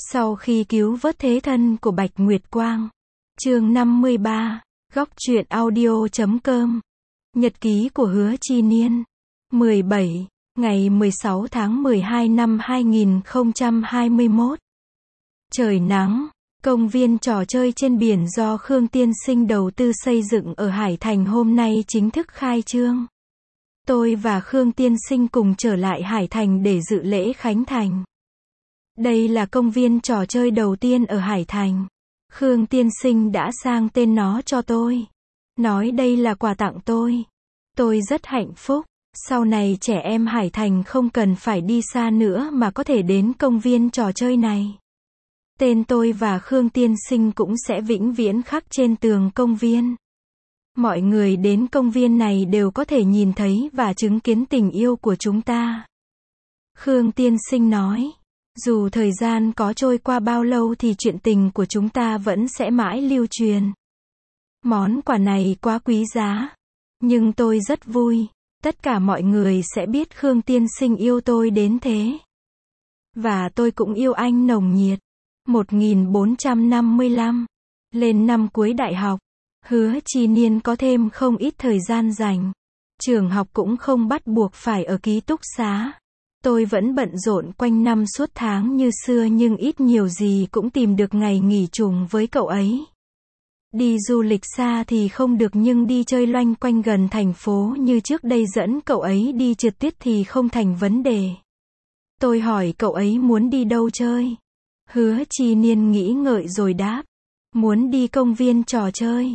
Sau khi cứu vớt thế thân của Bạch Nguyệt Quang. Chương 53, Góc truyện audio.com. Nhật ký của Hứa Chi Niên. 17, ngày 16 tháng 12 năm 2021. Trời nắng, công viên trò chơi trên biển do Khương Tiên Sinh đầu tư xây dựng ở Hải Thành hôm nay chính thức khai trương. Tôi và Khương Tiên Sinh cùng trở lại Hải Thành để dự lễ khánh thành. Đây là công viên trò chơi đầu tiên ở Hải Thành. Khương Tiên Sinh đã sang tên nó cho tôi. Nói đây là quà tặng tôi. Tôi rất hạnh phúc. Sau này trẻ em Hải Thành không cần phải đi xa nữa mà có thể đến công viên trò chơi này. Tên tôi và Khương Tiên Sinh cũng sẽ vĩnh viễn khắc trên tường công viên. Mọi người đến công viên này đều có thể nhìn thấy và chứng kiến tình yêu của chúng ta. Khương Tiên Sinh nói. Dù thời gian có trôi qua bao lâu thì chuyện tình của chúng ta vẫn sẽ mãi lưu truyền. Món quà này quá quý giá. Nhưng tôi rất vui. Tất cả mọi người sẽ biết Khương Tiên Sinh yêu tôi đến thế. Và tôi cũng yêu anh nồng nhiệt. 1455. Lên năm cuối đại học. Hứa Chi Niên có thêm không ít thời gian rảnh. Trường học cũng không bắt buộc phải ở ký túc xá. Tôi vẫn bận rộn quanh năm suốt tháng như xưa nhưng ít nhiều gì cũng tìm được ngày nghỉ trùng với cậu ấy. Đi du lịch xa thì không được nhưng đi chơi loanh quanh gần thành phố như trước đây dẫn cậu ấy đi trượt tuyết thì không thành vấn đề. Tôi hỏi cậu ấy muốn đi đâu chơi. Hứa Chi Niên nghĩ ngợi rồi đáp. Muốn đi công viên trò chơi.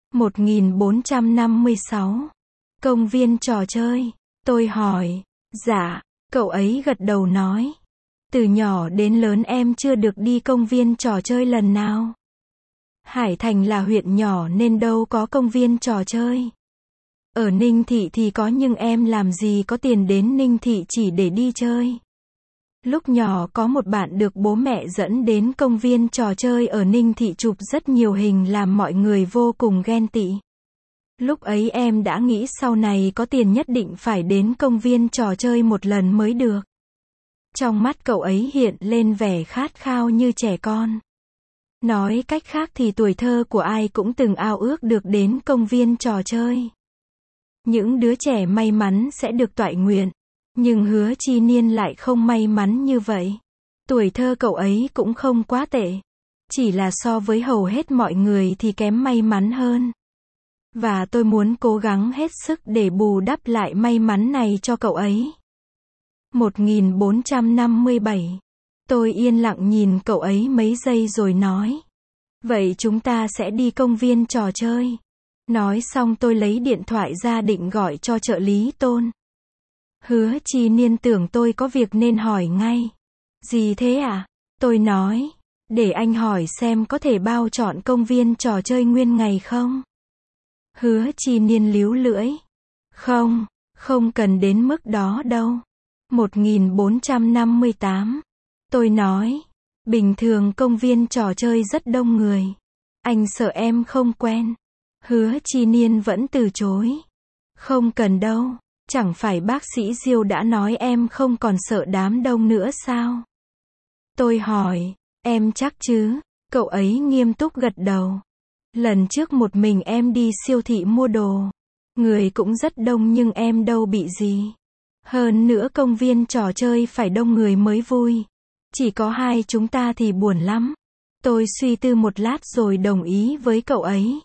1456. Công viên trò chơi. Tôi hỏi. Dạ. Cậu ấy gật đầu nói. Từ nhỏ đến lớn em chưa được đi công viên trò chơi lần nào. Hải Thành là huyện nhỏ nên đâu có công viên trò chơi. Ở Ninh Thị thì có nhưng em làm gì có tiền đến Ninh Thị chỉ để đi chơi. Lúc nhỏ có một bạn được bố mẹ dẫn đến công viên trò chơi ở Ninh Thị chụp rất nhiều hình làm mọi người vô cùng ghen tị. Lúc ấy em đã nghĩ sau này có tiền nhất định phải đến công viên trò chơi một lần mới được. Trong mắt cậu ấy hiện lên vẻ khát khao như trẻ con. Nói cách khác thì tuổi thơ của ai cũng từng ao ước được đến công viên trò chơi. Những đứa trẻ may mắn sẽ được toại nguyện. Nhưng Hứa Chi Niên lại không may mắn như vậy. Tuổi thơ cậu ấy cũng không quá tệ. Chỉ là so với hầu hết mọi người thì kém may mắn hơn. Và tôi muốn cố gắng hết sức để bù đắp lại may mắn này cho cậu ấy. 1457. Tôi yên lặng nhìn cậu ấy mấy giây rồi nói. Vậy chúng ta sẽ đi công viên trò chơi. Nói xong tôi lấy điện thoại ra định gọi cho trợ lý Tôn. Hứa Chi Niên tưởng tôi có việc nên hỏi ngay. Gì thế à? Tôi nói. Để anh hỏi xem có thể bao chọn công viên trò chơi nguyên ngày không? Hứa Chi Niên líu lưỡi. Không, không cần đến mức đó đâu. 1458. Tôi nói. Bình thường công viên trò chơi rất đông người. Anh sợ em không quen. Hứa Chi Niên vẫn từ chối. Không cần đâu. Chẳng phải bác sĩ Diêu đã nói em không còn sợ đám đông nữa sao? Tôi hỏi. Em chắc chứ? Cậu ấy nghiêm túc gật đầu. Lần trước một mình em đi siêu thị mua đồ. Người cũng rất đông nhưng em đâu bị gì. Hơn nữa công viên trò chơi phải đông người mới vui. Chỉ có hai chúng ta thì buồn lắm. Tôi suy tư một lát rồi đồng ý với cậu ấy.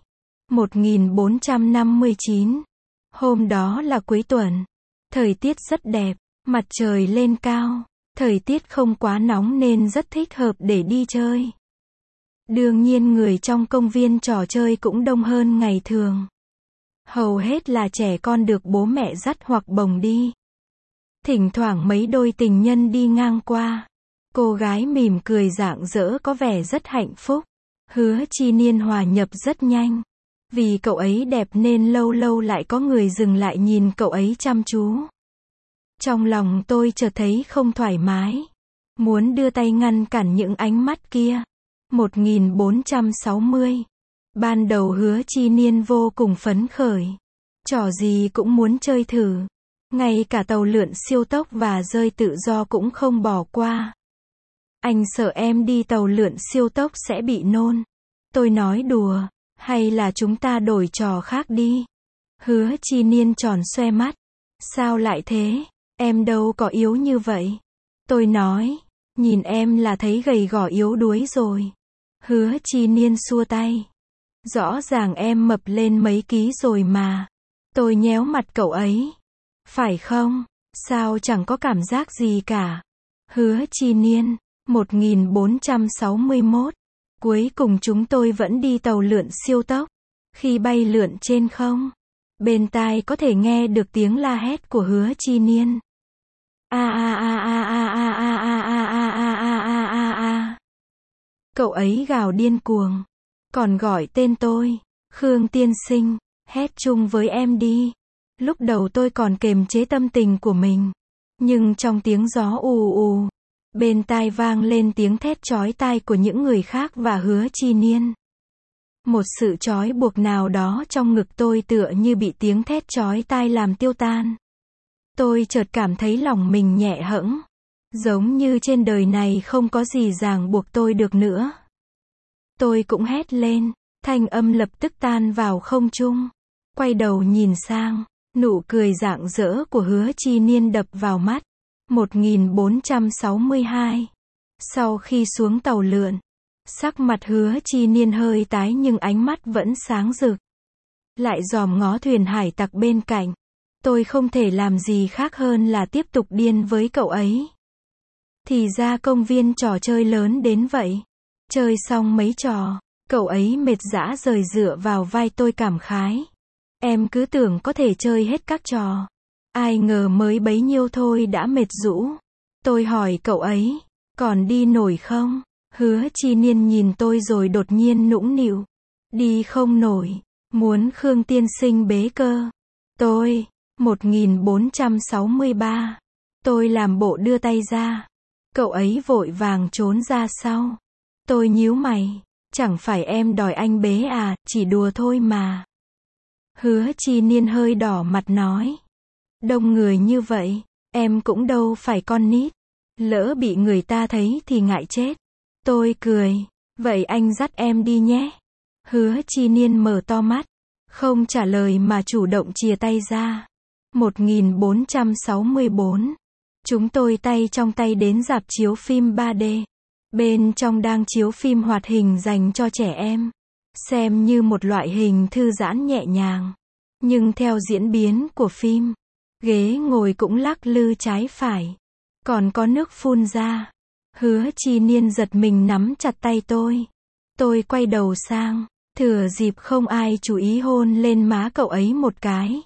1459. Hôm đó là cuối tuần. Thời tiết rất đẹp. Mặt trời lên cao. Thời tiết không quá nóng nên rất thích hợp để đi chơi. Đương nhiên người trong công viên trò chơi cũng đông hơn ngày thường. Hầu hết là trẻ con được bố mẹ dắt hoặc bồng đi. Thỉnh thoảng mấy đôi tình nhân đi ngang qua. Cô gái mỉm cười rạng rỡ có vẻ rất hạnh phúc. Hứa Chi Niên hòa nhập rất nhanh. Vì cậu ấy đẹp nên lâu lâu lại có người dừng lại nhìn cậu ấy chăm chú. Trong lòng tôi chợt thấy không thoải mái. Muốn đưa tay ngăn cản những ánh mắt kia. 1460. Ban đầu Hứa Chi Niên vô cùng phấn khởi. Trò gì cũng muốn chơi thử. Ngay cả tàu lượn siêu tốc và rơi tự do cũng không bỏ qua. Anh sợ em đi tàu lượn siêu tốc sẽ bị nôn. Tôi nói đùa, hay là chúng ta đổi trò khác đi. Hứa Chi Niên tròn xoe mắt. Sao lại thế? Em đâu có yếu như vậy. Tôi nói, nhìn em là thấy gầy gò yếu đuối rồi. Hứa Chi Niên xua tay. Rõ ràng em mập lên mấy ký rồi mà. Tôi nhéo mặt cậu ấy. Phải không? Sao chẳng có cảm giác gì cả. Hứa Chi Niên, 1461. Cuối cùng chúng tôi vẫn đi tàu lượn siêu tốc. Khi bay lượn trên không, bên tai có thể nghe được tiếng la hét của Hứa Chi Niên. A a a a a a a a a a a a a a. Cậu ấy gào điên cuồng, còn gọi tên tôi, Khương tiên sinh, hét chung với em đi. Lúc đầu tôi còn kềm chế tâm tình của mình, nhưng trong tiếng gió ù ù, bên tai vang lên tiếng thét chói tai của những người khác và Hứa Chi Niên. Một sự trói buộc nào đó trong ngực tôi tựa như bị tiếng thét chói tai làm tiêu tan. Tôi chợt cảm thấy lòng mình nhẹ hẫng, giống như trên đời này không có gì ràng buộc tôi được nữa. Tôi cũng hét lên, thanh âm lập tức tan vào không trung. Quay đầu nhìn sang, nụ cười rạng rỡ của Hứa Chi Niên đập vào mắt. 1462. Sau khi xuống tàu lượn, sắc mặt Hứa Chi Niên hơi tái nhưng ánh mắt vẫn sáng rực. Lại dòm ngó thuyền hải tặc bên cạnh. Tôi không thể làm gì khác hơn là tiếp tục điên với cậu ấy. Thì ra công viên trò chơi lớn đến vậy. Chơi xong mấy trò, cậu ấy mệt rã rời dựa vào vai tôi cảm khái. Em cứ tưởng có thể chơi hết các trò. Ai ngờ mới bấy nhiêu thôi đã mệt rũ. Tôi hỏi cậu ấy, còn đi nổi không? Hứa Chi Niên nhìn tôi rồi đột nhiên nũng nịu. Đi không nổi, muốn Khương tiên sinh bế cơ. Tôi, 1463. Tôi làm bộ đưa tay ra. Cậu ấy vội vàng trốn ra sau. Tôi nhíu mày, chẳng phải em đòi anh bế à, chỉ đùa thôi mà. Hứa Chi Niên hơi đỏ mặt nói. Đông người như vậy, em cũng đâu phải con nít. Lỡ bị người ta thấy thì ngại chết. Tôi cười, vậy anh dắt em đi nhé. Hứa Chi Niên mở to mắt, không trả lời mà chủ động chìa tay ra. 1464. Chúng tôi tay trong tay đến rạp chiếu phim 3D. Bên trong đang chiếu phim hoạt hình dành cho trẻ em. Xem như một loại hình thư giãn nhẹ nhàng. Nhưng theo diễn biến của phim, ghế ngồi cũng lắc lư trái phải. Còn có nước phun ra. Hứa Chi Niên giật mình nắm chặt tay tôi. Tôi quay đầu sang, thừa dịp không ai chú ý hôn lên má cậu ấy một cái.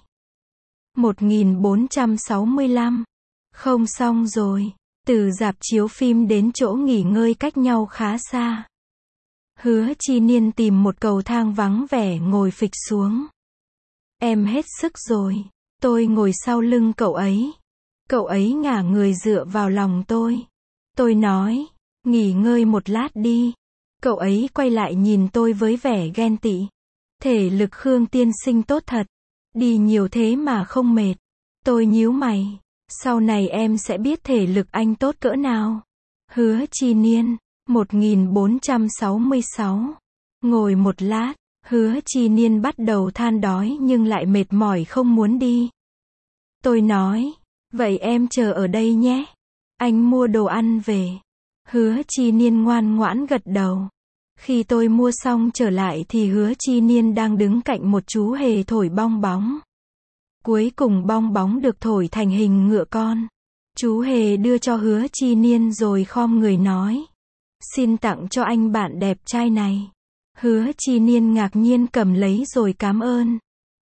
1465. Không xong rồi. Từ rạp chiếu phim đến chỗ nghỉ ngơi cách nhau khá xa. Hứa Chi Niên tìm một cầu thang vắng vẻ ngồi phịch xuống. Em hết sức rồi. Tôi ngồi sau lưng cậu ấy. Cậu ấy ngả người dựa vào lòng tôi. Tôi nói, nghỉ ngơi một lát đi. Cậu ấy quay lại nhìn tôi với vẻ ghen tị. Thể lực Khương tiên sinh tốt thật. Đi nhiều thế mà không mệt. Tôi nhíu mày. Sau này em sẽ biết thể lực anh tốt cỡ nào. Hứa Chi Niên, 1466. Ngồi một lát, Hứa Chi Niên bắt đầu than đói nhưng lại mệt mỏi không muốn đi. Tôi nói, vậy em chờ ở đây nhé. Anh mua đồ ăn về. Hứa Chi Niên ngoan ngoãn gật đầu. Khi tôi mua xong trở lại thì Hứa Chi Niên đang đứng cạnh một chú hề thổi bong bóng. Cuối cùng bong bóng được thổi thành hình ngựa con. Chú hề đưa cho Hứa Chi Niên rồi khom người nói. Xin tặng cho anh bạn đẹp trai này. Hứa Chi Niên ngạc nhiên cầm lấy rồi cảm ơn.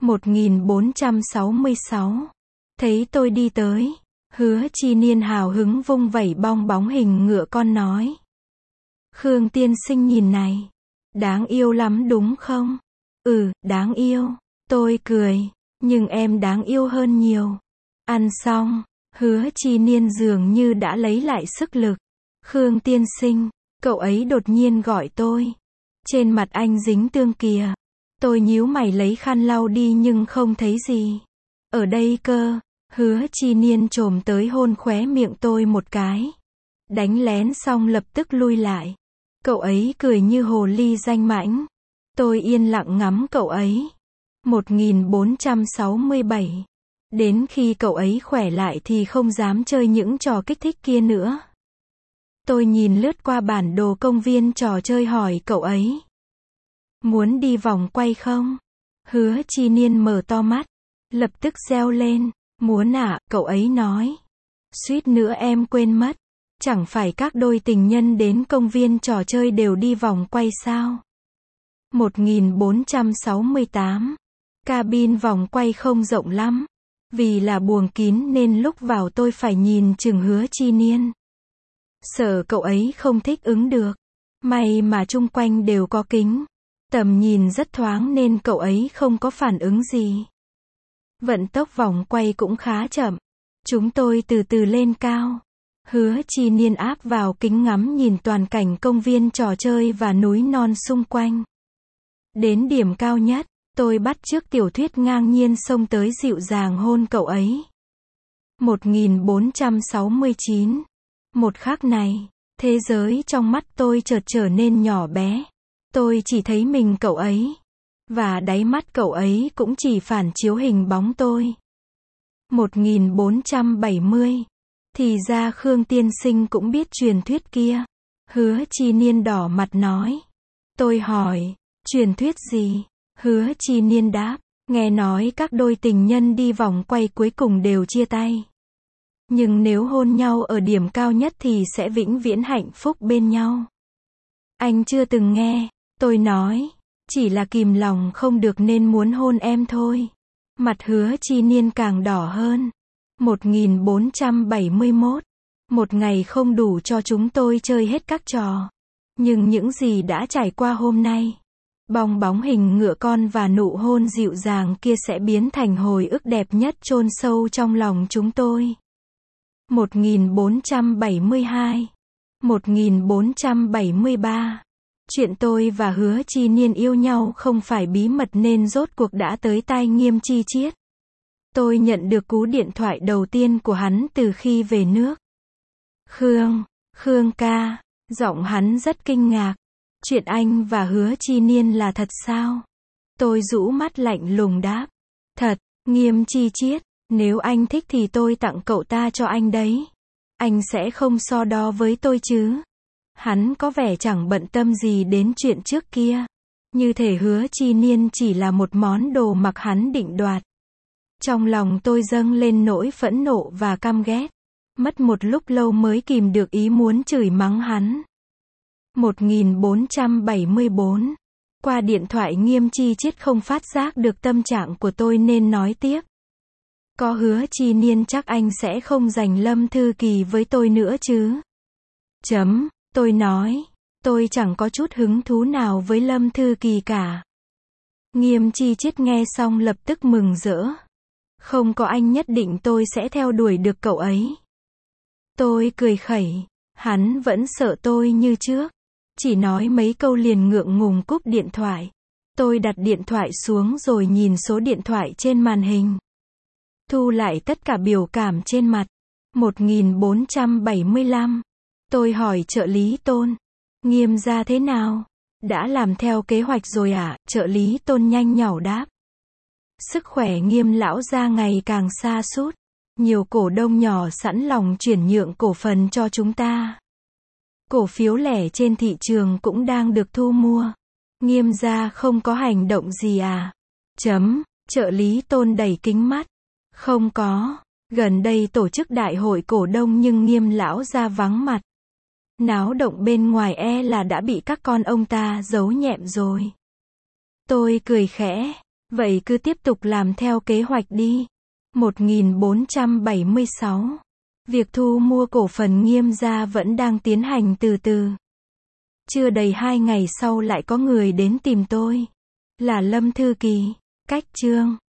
1466. Thấy tôi đi tới, Hứa Chi Niên hào hứng vung vẩy bong bóng hình ngựa con nói. Khương tiên sinh nhìn này. Đáng yêu lắm đúng không? Ừ, đáng yêu. Tôi cười. Nhưng em đáng yêu hơn nhiều. Ăn xong, Hứa Chi Niên dường như đã lấy lại sức lực. Khương tiên sinh, cậu ấy đột nhiên gọi tôi. Trên mặt anh dính tương kìa. Tôi nhíu mày lấy khăn lau đi nhưng không thấy gì. Ở đây cơ. Hứa Chi Niên chồm tới hôn khóe miệng tôi một cái. Đánh lén xong lập tức lui lại. Cậu ấy cười như hồ ly danh mãnh. Tôi yên lặng ngắm cậu ấy. 1467. Đến khi cậu ấy khỏe lại thì không dám chơi những trò kích thích kia nữa. Tôi nhìn lướt qua bản đồ công viên trò chơi hỏi cậu ấy. Muốn đi vòng quay không? Hứa Chi Niên mở to mắt. Lập tức reo lên. Muốn ạ, cậu ấy nói. Suýt nữa em quên mất. Chẳng phải các đôi tình nhân đến công viên trò chơi đều đi vòng quay sao? 1468. Cabin vòng quay không rộng lắm. Vì là buồng kín nên lúc vào tôi phải nhìn chừng Hứa Chi Niên. Sợ cậu ấy không thích ứng được. May mà chung quanh đều có kính. Tầm nhìn rất thoáng nên cậu ấy không có phản ứng gì. Vận tốc vòng quay cũng khá chậm. Chúng tôi từ từ lên cao. Hứa Chi Niên áp vào kính ngắm nhìn toàn cảnh công viên trò chơi và núi non xung quanh. Đến điểm cao nhất, tôi bắt chước tiểu thuyết ngang nhiên xông tới dịu dàng hôn cậu ấy. 1469. Một khắc này, thế giới trong mắt tôi chợt trở nên nhỏ bé. Tôi chỉ thấy mình cậu ấy. Và đáy mắt cậu ấy cũng chỉ phản chiếu hình bóng tôi. 1470. Thì ra Khương tiên sinh cũng biết truyền thuyết kia. Hứa Chi Niên đỏ mặt nói. Tôi hỏi, truyền thuyết gì? Hứa Chi Niên đáp, nghe nói các đôi tình nhân đi vòng quay cuối cùng đều chia tay. Nhưng nếu hôn nhau ở điểm cao nhất thì sẽ vĩnh viễn hạnh phúc bên nhau. Anh chưa từng nghe. Tôi nói, chỉ là kìm lòng không được nên muốn hôn em thôi. Mặt Hứa Chi Niên càng đỏ hơn. 1471. Một ngày không đủ cho chúng tôi chơi hết các trò. Nhưng những gì đã trải qua hôm nay, bong bóng hình ngựa con và nụ hôn dịu dàng kia sẽ biến thành hồi ức đẹp nhất chôn sâu trong lòng chúng tôi. 1472. 1473. Chuyện tôi và Hứa Chi Niên yêu nhau không phải bí mật nên rốt cuộc đã tới tai Nghiêm Chi Chiết. Tôi nhận được cú điện thoại đầu tiên của hắn từ khi về nước. Khương ca. Giọng hắn rất kinh ngạc. Chuyện anh và Hứa Chi Niên là thật sao? Tôi rũ mắt lạnh lùng đáp. Thật. Nghiêm Chi Chiết. Nếu anh thích thì tôi tặng cậu ta cho anh đấy. Anh sẽ không so đo với tôi chứ? Hắn có vẻ chẳng bận tâm gì đến chuyện trước kia. Như thể Hứa Chi Niên chỉ là một món đồ mặc hắn định đoạt. Trong lòng tôi dâng lên nỗi phẫn nộ và căm ghét. Mất một lúc lâu mới kìm được ý muốn chửi mắng hắn. 1474. Qua điện thoại Nghiêm Chi Chiết không phát giác được tâm trạng của tôi nên nói tiếp. Có Hứa Chi Niên chắc anh sẽ không giành Lâm Thư Kỳ với tôi nữa chứ? Tôi nói, tôi chẳng có chút hứng thú nào với Lâm Thư Kỳ cả. Nghiêm Chi Chiết nghe xong lập tức mừng rỡ. Không có anh nhất định tôi sẽ theo đuổi được cậu ấy. Tôi cười khẩy, hắn vẫn sợ tôi như trước. Chỉ nói mấy câu liền ngượng ngùng cúp điện thoại. Tôi đặt điện thoại xuống rồi nhìn số điện thoại trên màn hình. Thu lại tất cả biểu cảm trên mặt. 1475. Tôi hỏi trợ lý Tôn. Nghiêm gia thế nào? Đã làm theo kế hoạch rồi à? Trợ lý Tôn nhanh nhảu đáp. Sức khỏe Nghiêm lão gia ngày càng sa sút. Nhiều cổ đông nhỏ sẵn lòng chuyển nhượng cổ phần cho chúng ta. Cổ phiếu lẻ trên thị trường cũng đang được thu mua. Nghiêm gia không có hành động gì à? Trợ lý Tôn đẩy kính mắt. Không có. Gần đây tổ chức đại hội cổ đông nhưng Nghiêm lão gia vắng mặt. Náo động bên ngoài e là đã bị các con ông ta giấu nhẹm rồi. Tôi cười khẽ. Vậy cứ tiếp tục làm theo kế hoạch đi. 1476. Việc thu mua cổ phần Nghiêm gia vẫn đang tiến hành từ từ. Chưa đầy 2 ngày sau lại có người đến tìm tôi. Là Lâm Thư Kỳ. Cách chương